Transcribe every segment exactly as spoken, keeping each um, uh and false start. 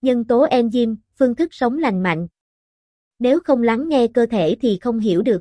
Nhân tố enzyme, phương thức sống lành mạnh. Nếu không lắng nghe cơ thể thì không hiểu được.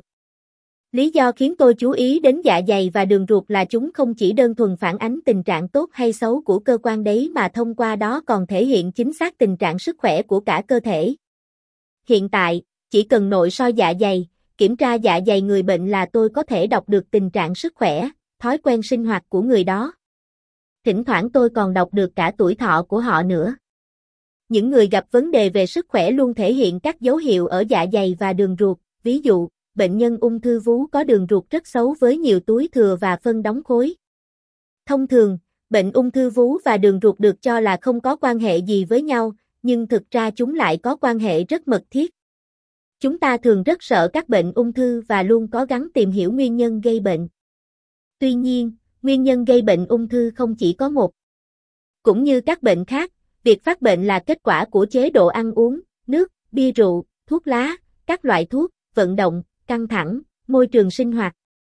Lý do khiến tôi chú ý đến dạ dày và đường ruột là chúng không chỉ đơn thuần phản ánh tình trạng tốt hay xấu của cơ quan đấy mà thông qua đó còn thể hiện chính xác tình trạng sức khỏe của cả cơ thể. Hiện tại, chỉ cần nội soi dạ dày, kiểm tra dạ dày người bệnh là tôi có thể đọc được tình trạng sức khỏe, thói quen sinh hoạt của người đó. Thỉnh thoảng tôi còn đọc được cả tuổi thọ của họ nữa. Những người gặp vấn đề về sức khỏe luôn thể hiện các dấu hiệu ở dạ dày và đường ruột, ví dụ, bệnh nhân ung thư vú có đường ruột rất xấu với nhiều túi thừa và phân đóng khối. Thông thường, bệnh ung thư vú và đường ruột được cho là không có quan hệ gì với nhau, nhưng thực ra chúng lại có quan hệ rất mật thiết. Chúng ta thường rất sợ các bệnh ung thư và luôn cố gắng tìm hiểu nguyên nhân gây bệnh. Tuy nhiên, nguyên nhân gây bệnh ung thư không chỉ có một. Cũng như các bệnh khác, việc phát bệnh là kết quả của chế độ ăn uống, nước, bia rượu, thuốc lá, các loại thuốc, vận động, căng thẳng, môi trường sinh hoạt.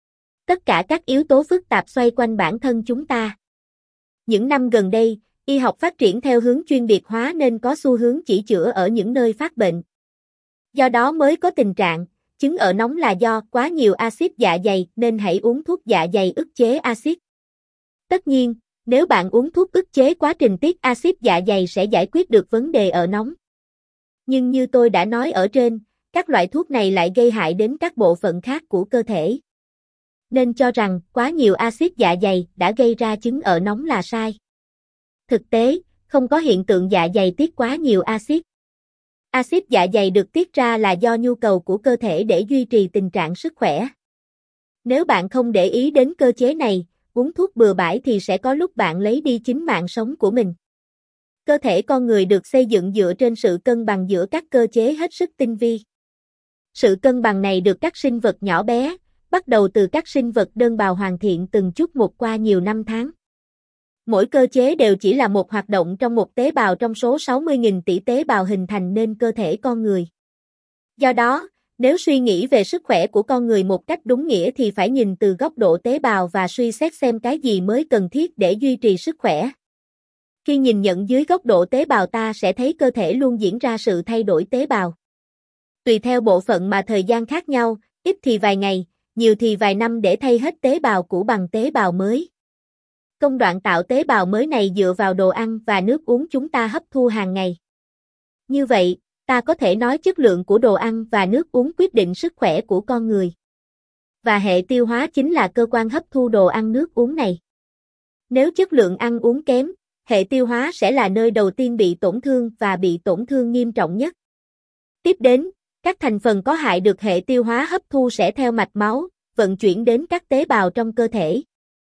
Tất cả các yếu tố phức tạp xoay quanh bản thân chúng ta. Những năm gần đây, y học phát triển theo hướng chuyên biệt hóa nên có xu hướng chỉ chữa ở những nơi phát bệnh. Do đó mới có tình trạng, chứng ở nóng là do quá nhiều axit dạ dày nên hãy uống thuốc dạ dày ức chế axit. Tất nhiên, nếu bạn uống thuốc ức chế quá trình tiết axit dạ dày sẽ giải quyết được vấn đề ở nóng. Nhưng như tôi đã nói ở trên, các loại thuốc này lại gây hại đến các bộ phận khác của cơ thể. Nên cho rằng quá nhiều axit dạ dày đã gây ra chứng ở nóng là sai. Thực tế, không có hiện tượng dạ dày tiết quá nhiều axit. Axit dạ dày được tiết ra là do nhu cầu của cơ thể để duy trì tình trạng sức khỏe. Nếu bạn không để ý đến cơ chế này, uống thuốc bừa bãi thì sẽ có lúc bạn lấy đi chính mạng sống của mình. Cơ thể con người được xây dựng dựa trên sự cân bằng giữa các cơ chế hết sức tinh vi. Sự cân bằng này được các sinh vật nhỏ bé, bắt đầu từ các sinh vật đơn bào hoàn thiện từng chút một qua nhiều năm tháng. Mỗi cơ chế đều chỉ là một hoạt động trong một tế bào trong số sáu mươi nghìn tỷ tế bào hình thành nên cơ thể con người. Do đó, nếu suy nghĩ về sức khỏe của con người một cách đúng nghĩa thì phải nhìn từ góc độ tế bào và suy xét xem cái gì mới cần thiết để duy trì sức khỏe. Khi nhìn nhận dưới góc độ tế bào ta sẽ thấy cơ thể luôn diễn ra sự thay đổi tế bào. Tùy theo bộ phận mà thời gian khác nhau, ít thì vài ngày, nhiều thì vài năm để thay hết tế bào cũ bằng tế bào mới. Công đoạn tạo tế bào mới này dựa vào đồ ăn và nước uống chúng ta hấp thu hàng ngày. Như vậy, ta có thể nói chất lượng của đồ ăn và nước uống quyết định sức khỏe của con người. Và hệ tiêu hóa chính là cơ quan hấp thu đồ ăn nước uống này. Nếu chất lượng ăn uống kém, hệ tiêu hóa sẽ là nơi đầu tiên bị tổn thương và bị tổn thương nghiêm trọng nhất. Tiếp đến, các thành phần có hại được hệ tiêu hóa hấp thu sẽ theo mạch máu, vận chuyển đến các tế bào trong cơ thể.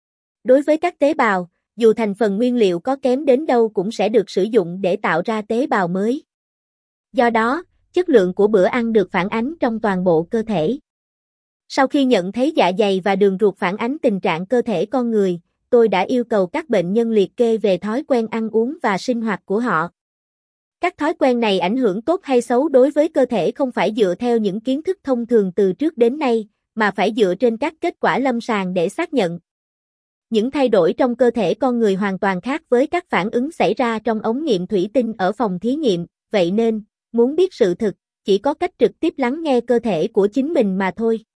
Đối với các tế bào, dù thành phần nguyên liệu có kém đến đâu cũng sẽ được sử dụng để tạo ra tế bào mới. Do đó, chất lượng của bữa ăn được phản ánh trong toàn bộ cơ thể. Sau khi nhận thấy dạ dày và đường ruột phản ánh tình trạng cơ thể con người, tôi đã yêu cầu các bệnh nhân liệt kê về thói quen ăn uống và sinh hoạt của họ. Các thói quen này ảnh hưởng tốt hay xấu đối với cơ thể không phải dựa theo những kiến thức thông thường từ trước đến nay, mà phải dựa trên các kết quả lâm sàng để xác nhận. Những thay đổi trong cơ thể con người hoàn toàn khác với các phản ứng xảy ra trong ống nghiệm thủy tinh ở phòng thí nghiệm, vậy nên, muốn biết sự thực, chỉ có cách trực tiếp lắng nghe cơ thể của chính mình mà thôi.